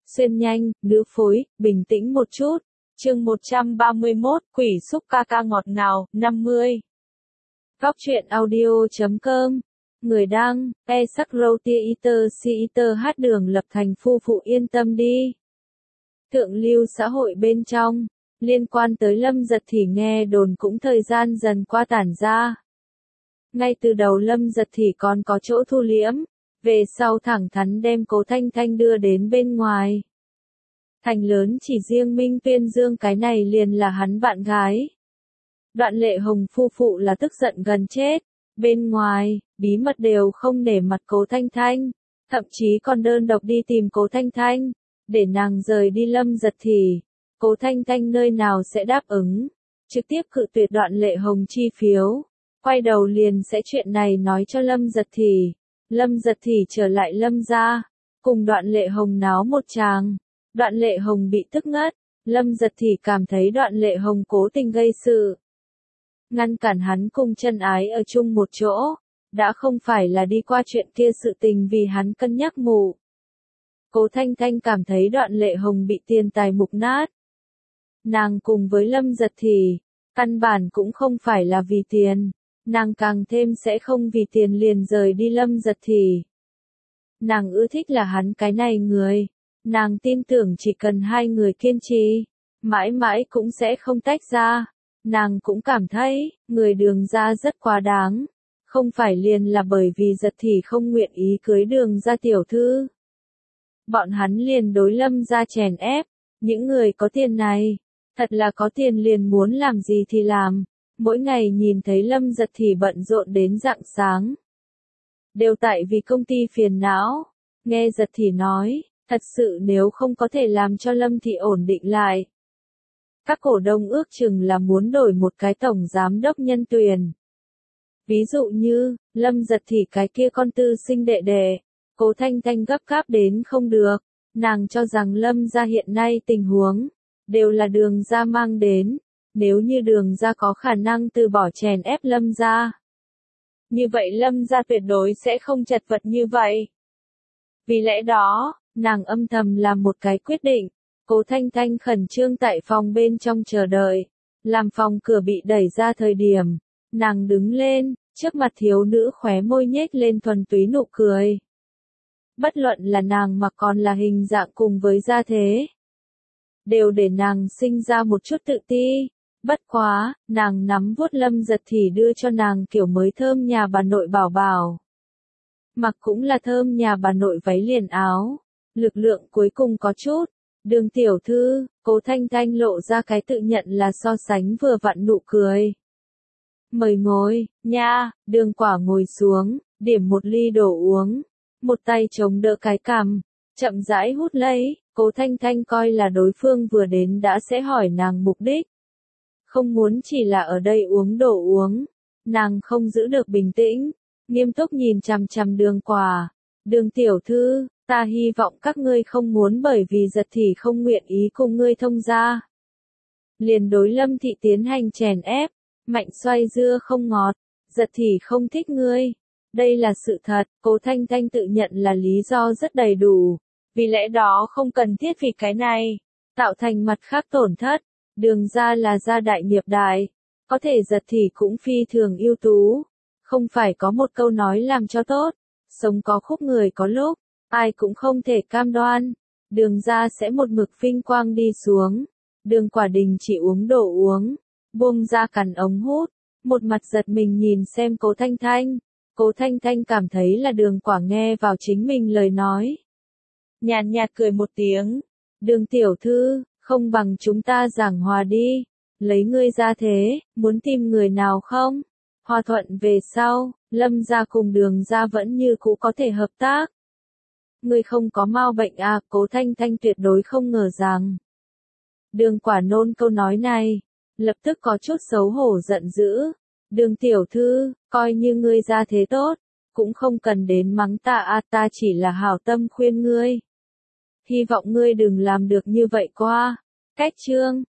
xuyên nhanh, nữ phối, bình tĩnh một chút. Chương 131, Quỷ xúc ca ca ngọt ngào, 50. Góc truyện audio.com. Người đăng, sắc râu tia iter si iter hát Đường Lập Thành phu phụ yên tâm đi. Thượng lưu xã hội bên trong, liên quan tới Lâm Giật Thị nghe đồn cũng thời gian dần qua tản ra. Ngay từ đầu Lâm Giật Thị còn có chỗ thu liễm, về sau thẳng thắn đem Cố Thanh Thanh đưa đến bên ngoài. Thành lớn chỉ riêng Minh Tuyên Dương cái này liền là hắn bạn gái. Đoạn Lệ Hồng phu phụ là tức giận gần chết, bên ngoài, bí mật đều không nể mặt Cố Thanh Thanh, thậm chí còn đơn độc đi tìm Cố Thanh Thanh, để nàng rời đi Lâm Giật Thị. Cố Thanh Thanh nơi nào sẽ đáp ứng, trực tiếp cự tuyệt Đoạn Lệ Hồng chi phiếu, quay đầu liền sẽ chuyện này nói cho Lâm Giật Thị. Lâm Giật Thị trở lại Lâm gia, cùng Đoạn Lệ Hồng náo một tràng. Đoạn Lệ Hồng bị tức ngất, Lâm Giật Thị cảm thấy Đoạn Lệ Hồng cố tình gây sự, ngăn cản hắn cùng chân ái ở chung một chỗ, đã không phải là đi qua chuyện kia sự tình vì hắn cân nhắc mù. Cố Thanh Thanh cảm thấy Đoạn Lệ Hồng bị tiền tài mục nát. Nàng cùng với Lâm Giật Thị, căn bản cũng không phải là vì tiền, nàng càng thêm sẽ không vì tiền liền rời đi Lâm Giật Thị. Nàng ưa thích là hắn cái này người, nàng tin tưởng chỉ cần hai người kiên trì, mãi mãi cũng sẽ không tách ra. Nàng cũng cảm thấy, người Đường gia rất quá đáng, không phải liền là bởi vì Giật Thị không nguyện ý cưới Đường gia tiểu thư. Bọn hắn liền đối Lâm gia chèn ép, những người có tiền này, thật là có tiền liền muốn làm gì thì làm, mỗi ngày nhìn thấy Lâm Giật Thị bận rộn đến rạng sáng. Đều tại vì công ty phiền não, nghe Giật Thị nói, thật sự nếu không có thể làm cho Lâm Thị ổn định lại. Các cổ đông ước chừng là muốn đổi một cái tổng giám đốc nhân tuyển. Ví dụ như, Lâm Giật Thị cái kia con tư sinh đệ đệ, Cố Thanh Thanh gấp gáp đến không được, nàng cho rằng Lâm gia hiện nay tình huống, đều là Đường gia mang đến, nếu như Đường gia có khả năng từ bỏ chèn ép Lâm gia. Như vậy Lâm gia tuyệt đối sẽ không chật vật như vậy. Vì lẽ đó, nàng âm thầm làm một cái quyết định. Cố Thanh Thanh khẩn trương tại phòng bên trong chờ đợi, làm phòng cửa bị đẩy ra thời điểm, nàng đứng lên, trước mặt thiếu nữ khóe môi nhếch lên thuần túy nụ cười. Bất luận là nàng mà còn là hình dạng cùng với gia thế, đều để nàng sinh ra một chút tự ti. Bất quá, nàng nắm vuốt Lâm Giật Thị đưa cho nàng kiểu mới thơm nhà bà nội bảo bảo. Mặc cũng là thơm nhà bà nội váy liền áo, lực lượng cuối cùng có chút. Đường tiểu thư, Cố Thanh Thanh lộ ra cái tự nhận là so sánh vừa vặn nụ cười. Mời ngồi, nha, Đường Quả ngồi xuống, điểm một ly đồ uống, một tay chống đỡ cái cằm, chậm rãi hút lấy. Cố Thanh Thanh coi là đối phương vừa đến đã sẽ hỏi nàng mục đích. Không muốn chỉ là ở đây uống đồ uống, nàng không giữ được bình tĩnh, nghiêm túc nhìn chằm chằm Đường Quả. Đường tiểu thư, ta hy vọng các ngươi không muốn bởi vì Giật Thị không nguyện ý cùng ngươi thông gia, liền đối Lâm Thị tiến hành chèn ép, mạnh xoay dưa không ngọt, Giật Thị không thích ngươi. Đây là sự thật, Cố Thanh Thanh tự nhận là lý do rất đầy đủ, vì lẽ đó không cần thiết vì cái này, tạo thành mặt khác tổn thất. Đường gia là gia đại nghiệp đại, có thể Giật Thị cũng phi thường ưu tú, không phải có một câu nói làm cho tốt, sống có khúc người có lúc. Ai cũng không thể cam đoan, Đường gia sẽ một mực vinh quang đi xuống. Đường Quả Đình chỉ uống đồ uống, buông ra cắn ống hút, một mặt giật mình nhìn xem Cố Thanh Thanh. Cố Thanh Thanh cảm thấy là Đường Quả nghe vào chính mình lời nói. Nhàn nhạt cười một tiếng, Đường tiểu thư, không bằng chúng ta giảng hòa đi, lấy ngươi ra thế, muốn tìm người nào không? Hòa thuận về sau, Lâm gia cùng Đường gia vẫn như cũ có thể hợp tác. Ngươi không có mau bệnh à? Cố Thanh Thanh tuyệt đối không ngờ rằng Đường Quả nôn câu nói này, lập tức có chút xấu hổ giận dữ. Đường tiểu thư, coi như ngươi ra thế tốt, cũng không cần đến mắng ta à, ta chỉ là hảo tâm khuyên ngươi. Hy vọng ngươi đừng làm được như vậy qua. Cách chương